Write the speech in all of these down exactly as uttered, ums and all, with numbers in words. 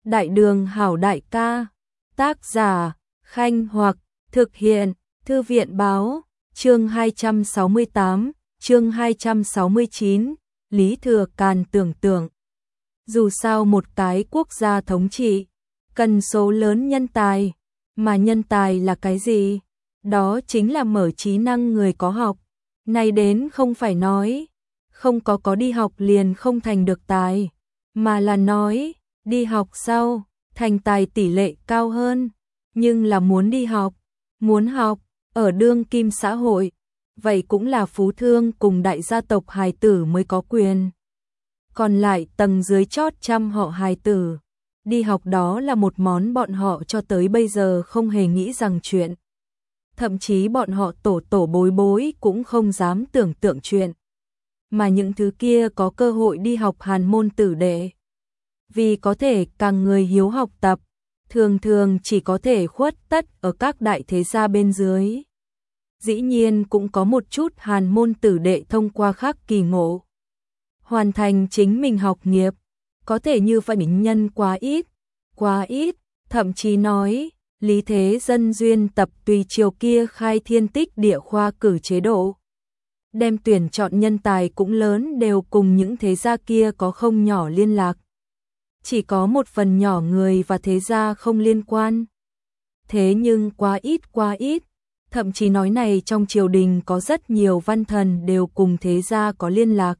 Đại đường hảo đại ca, tác giả, Khanh Hoặc, thực hiện, Thư viện báo, chương hai trăm sáu mươi tám, chương hai trăm sáu mươi chín, Lý Thừa Càn tưởng tượng. Dù sao một cái quốc gia thống trị, cần số lớn nhân tài, mà nhân tài là cái gì? Đó chính là mở trí năng người có học. Này đến không phải nói, không có có đi học liền không thành được tài, mà là nói, đi học sau, thành tài tỷ lệ cao hơn, nhưng là muốn đi học, muốn học, ở đương kim xã hội, vậy cũng là phú thương cùng đại gia tộc hài tử mới có quyền. Còn lại tầng dưới chót trăm họ hài tử, đi học đó là một món bọn họ cho tới bây giờ không hề nghĩ rằng chuyện. Thậm chí bọn họ tổ tổ bối bối cũng không dám tưởng tượng chuyện. Mà những thứ kia có cơ hội đi học hàn môn tử đệ. Vì có thể càng người hiếu học tập, thường thường chỉ có thể khuất tất ở các đại thế gia bên dưới. Dĩ nhiên cũng có một chút hàn môn tử đệ thông qua khác kỳ ngộ, hoàn thành chính mình học nghiệp, có thể như vậy nhân quá ít, quá ít, thậm chí nói, Lý Thế Dân duyên tập tùy chiều kia khai thiên tích địa khoa cử chế độ. Đem tuyển chọn nhân tài cũng lớn đều cùng những thế gia kia có không nhỏ liên lạc. Chỉ có một phần nhỏ người và thế gia không liên quan. Thế nhưng quá ít quá ít, thậm chí nói này trong triều đình có rất nhiều văn thần đều cùng thế gia có liên lạc.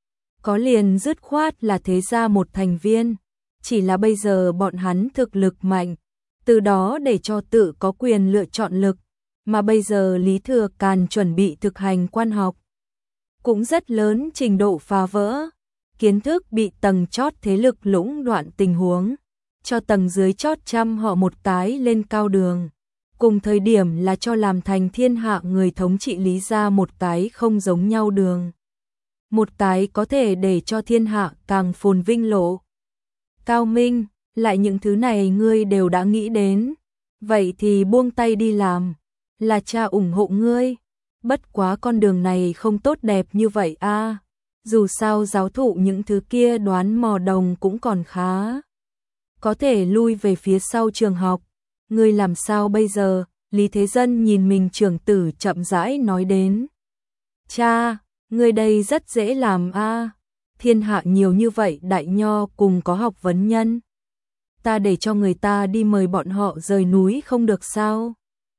Có liền dứt khoát là thế gia một thành viên, chỉ là bây giờ bọn hắn thực lực mạnh, từ đó để cho tự có quyền lựa chọn lực, mà bây giờ Lý Thừa Càn chuẩn bị thực hành quan học. Cũng rất lớn trình độ phá vỡ, kiến thức bị tầng chót thế lực lũng đoạn tình huống, cho tầng dưới chót trăm họ một cái lên cao đường. Cùng thời điểm là cho làm thành thiên hạ người thống trị Lý gia một cái không giống nhau đường. Một cái có thể để cho thiên hạ càng phồn vinh lộ. Cao minh, lại những thứ này ngươi đều đã nghĩ đến. Vậy thì buông tay đi làm, là cha ủng hộ ngươi. Bất quá con đường này không tốt đẹp như vậy a. À. Dù sao giáo thụ những thứ kia đoán mò đồng cũng còn khá. Có thể lui về phía sau trường học. Ngươi làm sao bây giờ? Lý Thế Dân nhìn mình trưởng tử chậm rãi nói đến. Cha, ngươi đây rất dễ làm a. À. Thiên hạ nhiều như vậy đại nho cùng có học vấn nhân. Ta để cho người ta đi mời bọn họ rời núi không được sao?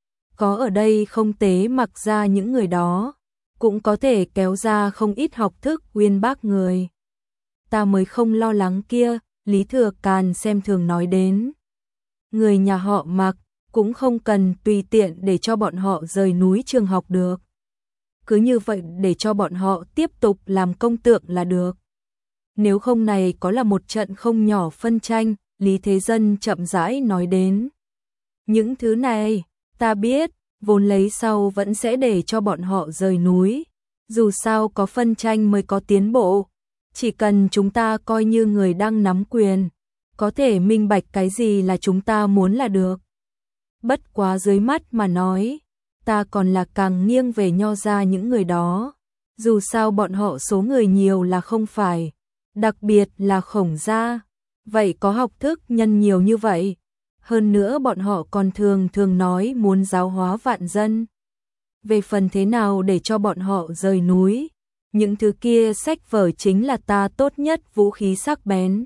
Có ở đây không tế mặc ra những người đó, cũng có thể kéo ra không ít học thức uyên bác người. Ta mới không lo lắng kia, Lý Thừa Càn xem thường nói đến. Người nhà họ Mạc cũng không cần tùy tiện để cho bọn họ rời núi trường học được. Cứ như vậy để cho bọn họ tiếp tục làm công tượng là được. Nếu không này có là một trận không nhỏ phân tranh, Lý Thế Dân chậm rãi nói đến. Những thứ này, ta biết, vốn lấy sau vẫn sẽ để cho bọn họ rời núi. Dù sao có phân tranh mới có tiến bộ. Chỉ cần chúng ta coi như người đang nắm quyền, có thể minh bạch cái gì là chúng ta muốn là được. Bất quá dưới mắt mà nói, ta còn là càng nghiêng về nho ra những người đó. Dù sao bọn họ số người nhiều là không phải, đặc biệt là Khổng gia. Vậy có học thức nhân nhiều như vậy. Hơn nữa bọn họ còn thường thường nói muốn giáo hóa vạn dân. Về phần thế nào để cho bọn họ rời núi, những thứ kia sách vở chính là ta tốt nhất vũ khí sắc bén.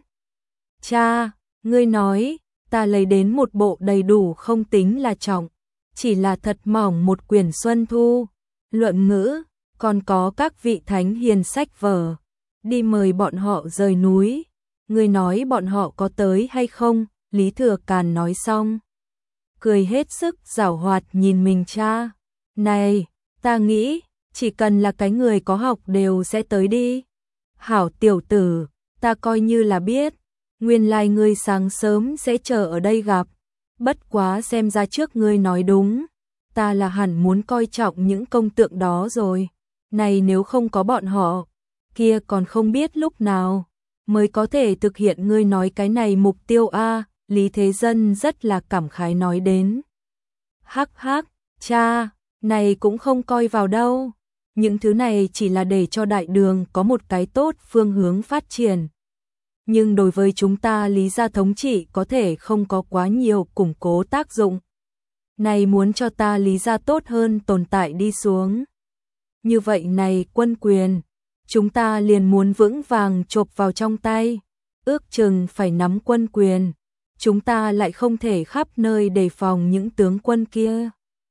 Cha, ngươi nói, ta lấy đến một bộ đầy đủ không tính là trọng, chỉ là thật mỏng một quyển Xuân Thu, luận ngữ, còn có các vị thánh hiền sách vở, đi mời bọn họ rời núi. Ngươi nói bọn họ có tới hay không? Lý Thừa Càn nói xong, cười hết sức giảo hoạt nhìn mình cha. Này, ta nghĩ, chỉ cần là cái người có học đều sẽ tới đi. Hảo tiểu tử, ta coi như là biết, nguyên lai ngươi sáng sớm sẽ chờ ở đây gặp. Bất quá xem ra trước ngươi nói đúng, ta là hẳn muốn coi trọng những công tượng đó rồi. Này nếu không có bọn họ, kia còn không biết lúc nào mới có thể thực hiện ngươi nói cái này mục tiêu a. Lý Thế Dân rất là cảm khái nói đến. Hắc hắc, cha, này cũng không coi vào đâu. Những thứ này chỉ là để cho đại đường có một cái tốt phương hướng phát triển. nhưng đối với chúng ta Lý gia thống trị có thể không có quá nhiều củng cố tác dụng. Này muốn cho ta Lý gia tốt hơn tồn tại đi xuống. Như vậy này quân quyền, chúng ta liền muốn vững vàng chộp vào trong tay, ước chừng phải nắm quân quyền, chúng ta lại không thể khắp nơi đề phòng những tướng quân kia.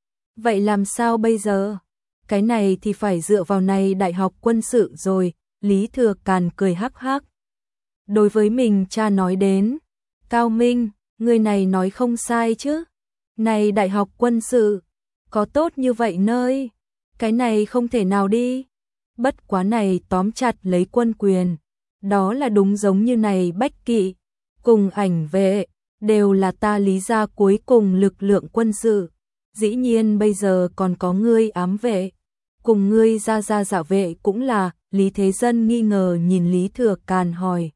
Vậy làm sao bây giờ? Cái này thì phải dựa vào này đại học quân sự rồi, Lý Thừa Càn cười hắc hắc. Đối với mình cha nói đến, Cao Minh, người này nói không sai chứ. Này đại học quân sự, có tốt như vậy nơi, cái này không thể nào đi. Bất quá này tóm chặt lấy quân quyền, đó là đúng giống như này Bách Kỵ, cùng Ảnh Vệ, đều là ta Lý gia cuối cùng lực lượng quân sự. Dĩ nhiên bây giờ còn có ngươi ám vệ, cùng ngươi gia gia Dạ Vệ cũng là. Lý Thế Dân nghi ngờ nhìn Lý Thừa Càn hỏi.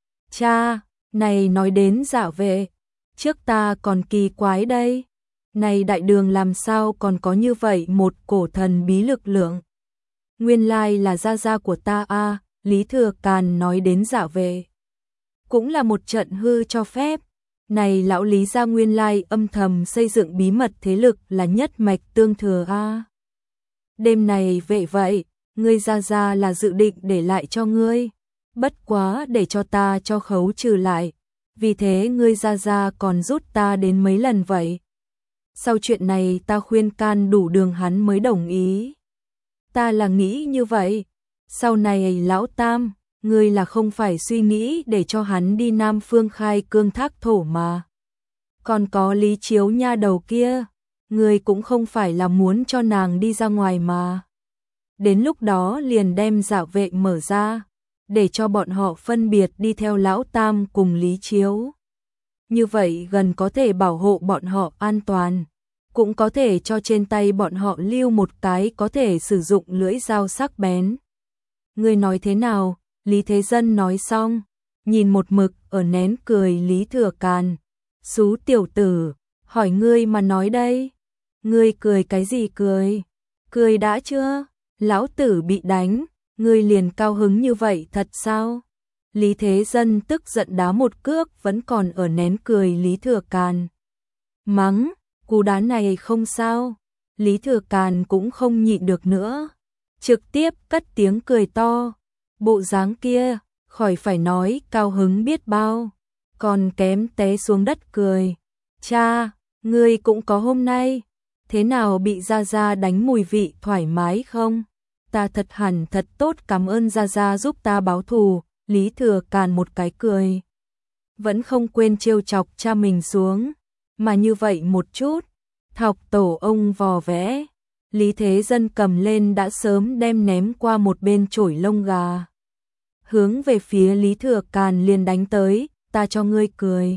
Cha, này nói đến Dạ Vệ, trước ta còn kỳ quái đây. Này đại đường làm sao còn có như vậy một cổ thần bí lực lượng. Nguyên lai là gia gia của ta a. À, Lý Thừa Càn nói đến Dạ Vệ. Cũng là một trận hư cho phép. Này lão Lý gia nguyên lai âm thầm xây dựng bí mật thế lực là nhất mạch tương thừa a. À. Đêm này vệ vậy, ngươi gia gia là dự định để lại cho ngươi. Bất quá để cho ta cho khấu trừ lại. Vì thế ngươi gia gia còn rút ta đến mấy lần vậy. Sau chuyện này ta khuyên can đủ đường hắn mới đồng ý. Ta là nghĩ như vậy. Sau này lão Tam, ngươi là không phải suy nghĩ để cho hắn đi Nam Phương khai cương thác thổ mà. Còn có Lý Chiếu nha đầu kia, ngươi cũng không phải là muốn cho nàng đi ra ngoài mà. Đến lúc đó liền đem Dạ Vệ mở ra, để cho bọn họ phân biệt đi theo lão Tam cùng Lý Chiếu. Như vậy gần có thể bảo hộ bọn họ an toàn, cũng có thể cho trên tay bọn họ lưu một cái có thể sử dụng lưỡi dao sắc bén. Ngươi nói thế nào? Lý Thế Dân nói xong, nhìn một mực ở nén cười Lý Thừa Càn. Xú tiểu tử, hỏi ngươi mà nói đây. Ngươi cười cái gì cười? Cười đã chưa? Lão tử bị đánh, ngươi liền cao hứng như vậy thật sao? Lý Thế Dân tức giận đá một cước vẫn còn ở nén cười Lý Thừa Càn. Mắng, cú đá này không sao. Lý Thừa Càn cũng không nhịn được nữa, trực tiếp cất tiếng cười to. Bộ dáng kia, khỏi phải nói cao hứng biết bao, còn kém té xuống đất cười. Cha, ngươi cũng có hôm nay, thế nào bị Gia Gia đánh mùi vị thoải mái không? Ta thật hẳn thật tốt cảm ơn Gia Gia giúp ta báo thù. Lý Thừa Càn một cái cười, vẫn không quên trêu chọc cha mình xuống, mà như vậy một chút, thọc tổ ông vò vẽ. Lý Thế Dân cầm lên đã sớm đem ném qua một bên chổi lông gà, hướng về phía Lý Thừa Càn liền đánh tới. Ta cho ngươi cười,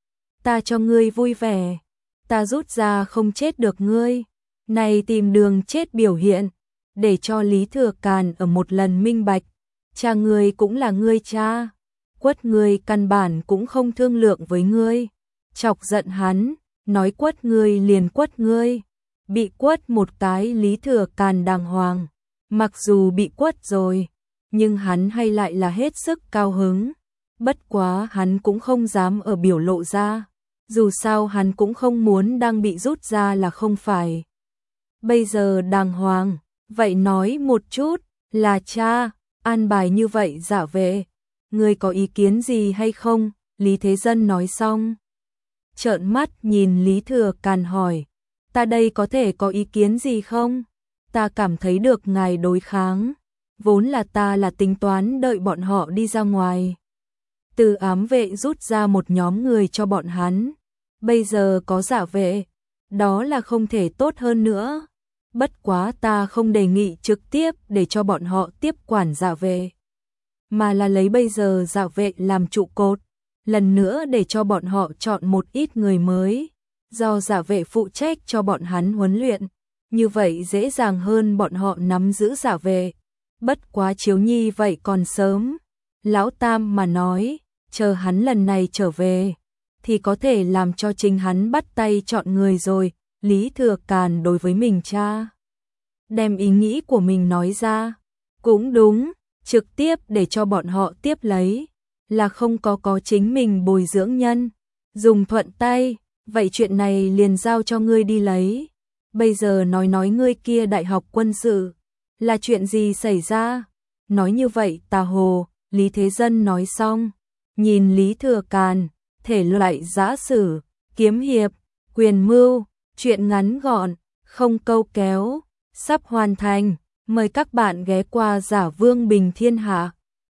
ta cho ngươi vui vẻ, ta rút ra không chết được ngươi. Này tìm đường chết biểu hiện, để cho Lý Thừa Càn ở một lần minh bạch, cha ngươi cũng là ngươi cha, quất ngươi căn bản cũng không thương lượng với ngươi. Chọc giận hắn, nói quất ngươi liền quất ngươi. Bị quất một cái Lý Thừa Càn đàng hoàng, mặc dù bị quất rồi, nhưng hắn hay lại là hết sức cao hứng. Bất quá hắn cũng không dám ở biểu lộ ra, dù sao hắn cũng không muốn đang bị rút ra là không phải. Bây giờ đàng hoàng, vậy nói một chút, là cha an bài như vậy Dạ Vệ, ngươi có ý kiến gì hay không? Lý Thế Dân nói xong, trợn mắt nhìn Lý Thừa Càn hỏi, ta đây có thể có ý kiến gì không? Ta cảm thấy được ngài đối kháng, vốn là ta là tính toán đợi bọn họ đi ra ngoài, từ ám vệ rút ra một nhóm người cho bọn hắn, bây giờ có Dạ Vệ, đó là không thể tốt hơn nữa. Bất quá ta không đề nghị trực tiếp để cho bọn họ tiếp quản Dạ Vệ, mà là lấy bây giờ Dạ Vệ làm trụ cột, lần nữa để cho bọn họ chọn một ít người mới, do Dạ Vệ phụ trách cho bọn hắn huấn luyện, như vậy dễ dàng hơn bọn họ nắm giữ Dạ Vệ. Bất quá Chiếu Nhi vậy còn sớm, lão Tam mà nói, chờ hắn lần này trở về, thì có thể làm cho chính hắn bắt tay chọn người rồi. Lý Thừa Càn đối với mình cha, đem ý nghĩ của mình nói ra, cũng đúng, trực tiếp để cho bọn họ tiếp lấy. là không có có chính mình bồi dưỡng nhân. Dùng thuận tay, vậy chuyện này liền giao cho ngươi đi lấy. Bây giờ nói nói ngươi kia đại học quân sự, là chuyện gì xảy ra? Nói như vậy tà hồ, Lý Thế Dân nói xong, nhìn Lý Thừa Càn, thể loại giã sử, kiếm hiệp, quyền mưu, chuyện ngắn gọn, không câu kéo, sắp hoàn thành, mời các bạn ghé qua Giả Vương Bình Thiên Hạ.